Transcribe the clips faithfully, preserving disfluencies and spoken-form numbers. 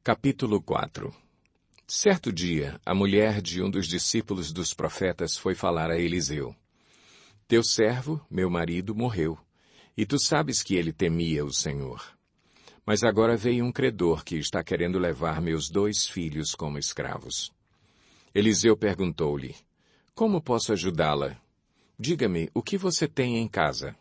Capítulo quatro. Certo dia, a mulher de um dos discípulos dos profetas foi falar a Eliseu. Teu servo, meu marido, morreu, e tu sabes que ele temia o Senhor. Mas agora veio um credor que está querendo levar meus dois filhos como escravos. Eliseu perguntou-lhe, como posso ajudá-la? Diga-me, o que você tem em casa?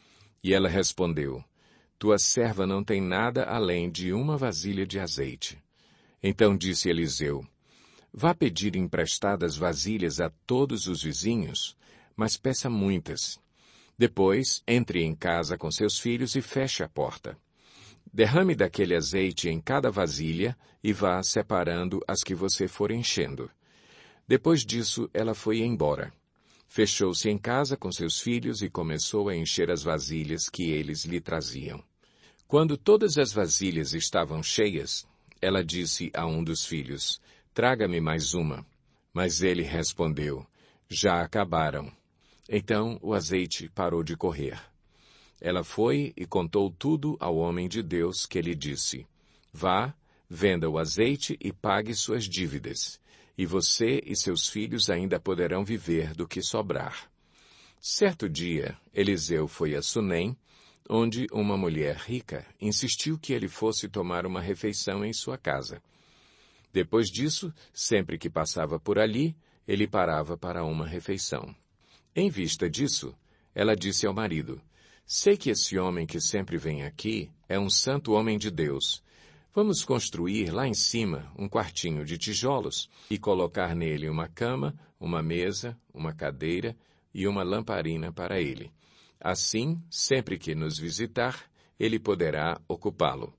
E ela respondeu, tua serva não tem nada além de uma vasilha de azeite. Então disse Eliseu, vá pedir emprestadas vasilhas a todos os vizinhos, mas peça muitas. Depois, entre em casa com seus filhos e feche a porta. Derrame daquele azeite em cada vasilha e vá separando as que você for enchendo. Depois disso, ela foi embora. Fechou-se em casa com seus filhos e começou a encher as vasilhas que eles lhe traziam. Quando todas as vasilhas estavam cheias, ela disse a um dos filhos, traga-me mais uma. Mas ele respondeu, já acabaram. Então o azeite parou de correr. Ela foi e contou tudo ao homem de Deus, que lhe disse, vá, venda o azeite e pague suas dívidas, e você e seus filhos ainda poderão viver do que sobrar. Certo dia, Eliseu foi a Sunem, onde uma mulher rica insistiu que ele fosse tomar uma refeição em sua casa. Depois disso, sempre que passava por ali, ele parava para uma refeição. Em vista disso, ela disse ao marido, sei que esse homem que sempre vem aqui é um santo homem de Deus. Vamos construir lá em cima um quartinho de tijolos e colocar nele uma cama, uma mesa, uma cadeira e uma lamparina para ele. Assim, sempre que nos visitar, ele poderá ocupá-lo.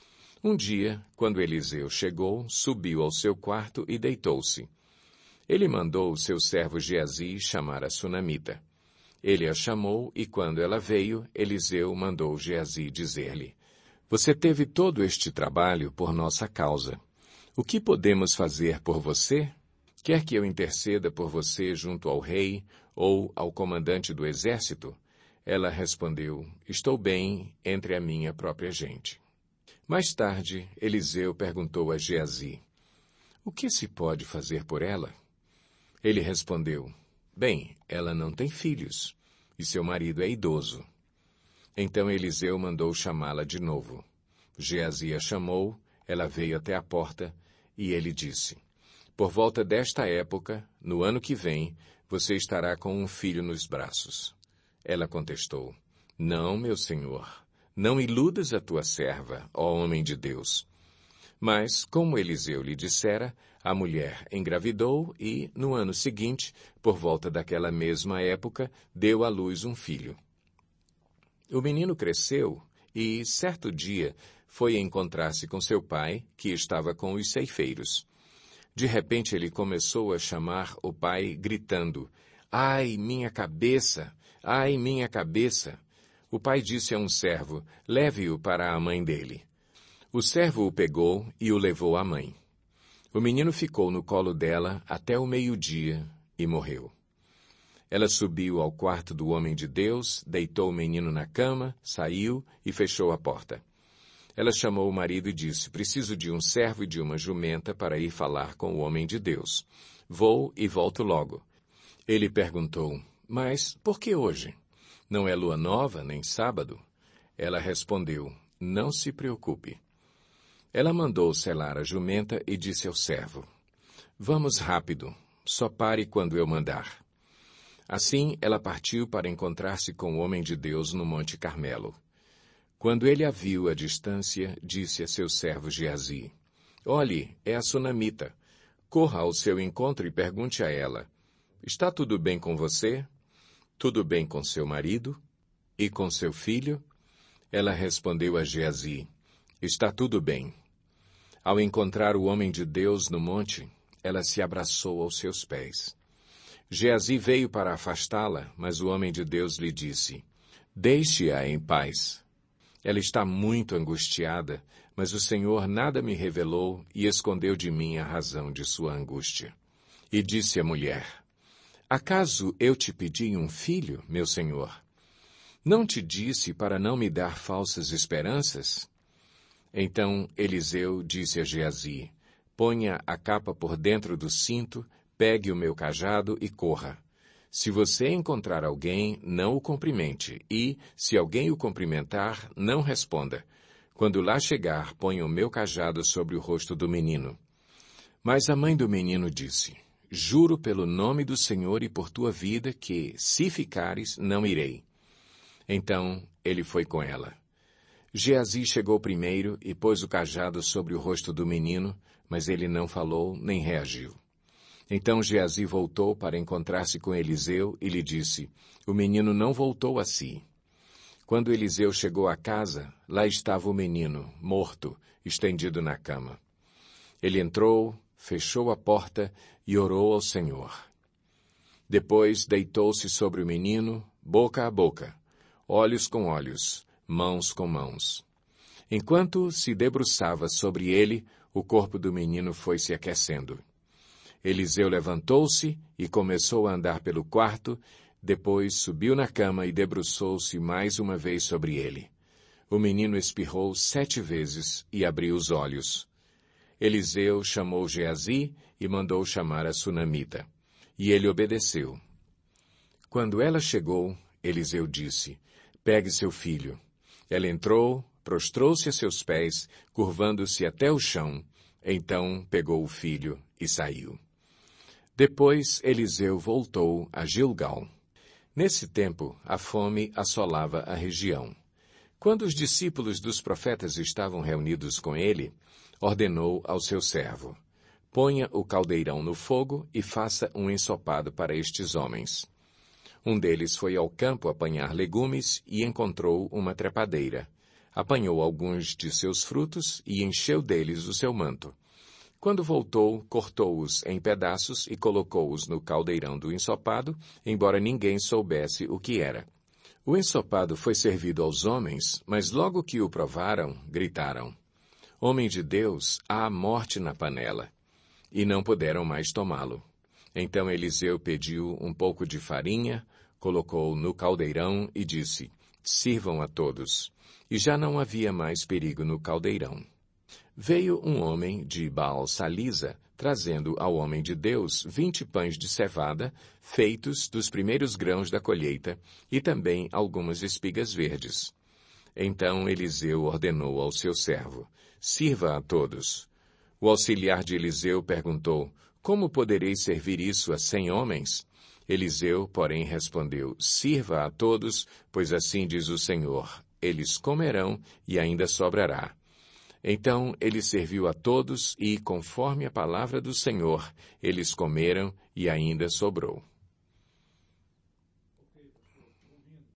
Um dia, quando Eliseu chegou, subiu ao seu quarto e deitou-se. Ele mandou o seu servo Geazi chamar a sunamita. Ele a chamou e, quando ela veio, Eliseu mandou Geazi dizer-lhe, você teve todo este trabalho por nossa causa. O que podemos fazer por você? Quer que eu interceda por você junto ao rei ou ao comandante do exército? Ela respondeu, estou bem entre a minha própria gente. Mais tarde, Eliseu perguntou a Geazi, o que se pode fazer por ela? Ele respondeu, bem, ela não tem filhos, e seu marido é idoso. Então Eliseu mandou chamá-la de novo. Geazi a chamou, ela veio até a porta, e ele disse, por volta desta época, no ano que vem, você estará com um filho nos braços. Ela contestou, não, meu senhor, não iludas a tua serva, ó homem de Deus. Mas, como Eliseu lhe dissera, a mulher engravidou e, no ano seguinte, por volta daquela mesma época, deu à luz um filho. O menino cresceu e, certo dia, foi encontrar-se com seu pai, que estava com os ceifeiros. De repente ele começou a chamar o pai, gritando, ai, minha cabeça! Ai, minha cabeça! O pai disse a um servo, leve-o para a mãe dele. O servo o pegou e o levou à mãe. O menino ficou no colo dela até o meio-dia e morreu. Ela subiu ao quarto do homem de Deus, deitou o menino na cama, saiu e fechou a porta. Ela chamou o marido e disse, preciso de um servo e de uma jumenta para ir falar com o homem de Deus. Vou e volto logo. Ele perguntou, mas por que hoje? Não é lua nova, nem sábado? Ela respondeu, não se preocupe. Ela mandou selar a jumenta e disse ao servo, vamos rápido, só pare quando eu mandar. Assim, ela partiu para encontrar-se com o homem de Deus no Monte Carmelo. Quando ele a viu à distância, disse a seu servo Geazi, olhe, é a sunamita. Corra ao seu encontro e pergunte a ela, está tudo bem com você? Tudo bem com seu marido? E com seu filho? Ela respondeu a Geazi, está tudo bem. Ao encontrar o homem de Deus no monte, ela se abraçou aos seus pés. Geazi veio para afastá-la, mas o homem de Deus lhe disse, deixe-a em paz. Ela está muito angustiada, mas o Senhor nada me revelou e escondeu de mim a razão de sua angústia. E disse a mulher, acaso eu te pedi um filho, meu senhor? Não te disse para não me dar falsas esperanças? Então Eliseu disse a Geazi, ponha a capa por dentro do cinto, pegue o meu cajado e corra. Se você encontrar alguém, não o cumprimente, e, se alguém o cumprimentar, não responda. Quando lá chegar, ponha o meu cajado sobre o rosto do menino. Mas a mãe do menino disse, juro pelo nome do Senhor e por tua vida que, se ficares, não irei. Então ele foi com ela. Geazi chegou primeiro e pôs o cajado sobre o rosto do menino, mas ele não falou nem reagiu. Então Geazi voltou para encontrar-se com Eliseu e lhe disse, o menino não voltou a si. Quando Eliseu chegou à casa, lá estava o menino, morto, estendido na cama. Ele entrou, fechou a porta e orou ao Senhor. Depois deitou-se sobre o menino, boca a boca, olhos com olhos, mãos com mãos. Enquanto se debruçava sobre ele, o corpo do menino foi se aquecendo. Eliseu levantou-se e começou a andar pelo quarto, depois subiu na cama e debruçou-se mais uma vez sobre ele. O menino espirrou sete vezes e abriu os olhos. Eliseu chamou Geazi e mandou chamar a sunamita. E ele obedeceu. Quando ela chegou, Eliseu disse, pegue seu filho. Ela entrou, prostrou-se a seus pés, curvando-se até o chão. Então pegou o filho e saiu. Depois Eliseu voltou a Gilgal. Nesse tempo, a fome assolava a região. Quando os discípulos dos profetas estavam reunidos com ele, ordenou ao seu servo, ponha o caldeirão no fogo e faça um ensopado para estes homens. Um deles foi ao campo apanhar legumes e encontrou uma trepadeira. Apanhou alguns de seus frutos e encheu deles o seu manto. Quando voltou, cortou-os em pedaços e colocou-os no caldeirão do ensopado, embora ninguém soubesse o que era. O ensopado foi servido aos homens, mas logo que o provaram, gritaram, homem de Deus, há morte na panela. E não puderam mais tomá-lo. Então Eliseu pediu um pouco de farinha, colocou no caldeirão e disse, sirvam a todos. E já não havia mais perigo no caldeirão. Veio um homem de Baal-Salisa, trazendo ao homem de Deus vinte pães de cevada, feitos dos primeiros grãos da colheita, e também algumas espigas verdes. Então Eliseu ordenou ao seu servo, sirva a todos. O auxiliar de Eliseu perguntou, como poderei servir isso a cem homens? Eliseu, porém, respondeu, sirva a todos, pois assim diz o Senhor, eles comerão e ainda sobrará. Então ele serviu a todos e, conforme a palavra do Senhor, eles comeram e ainda sobrou.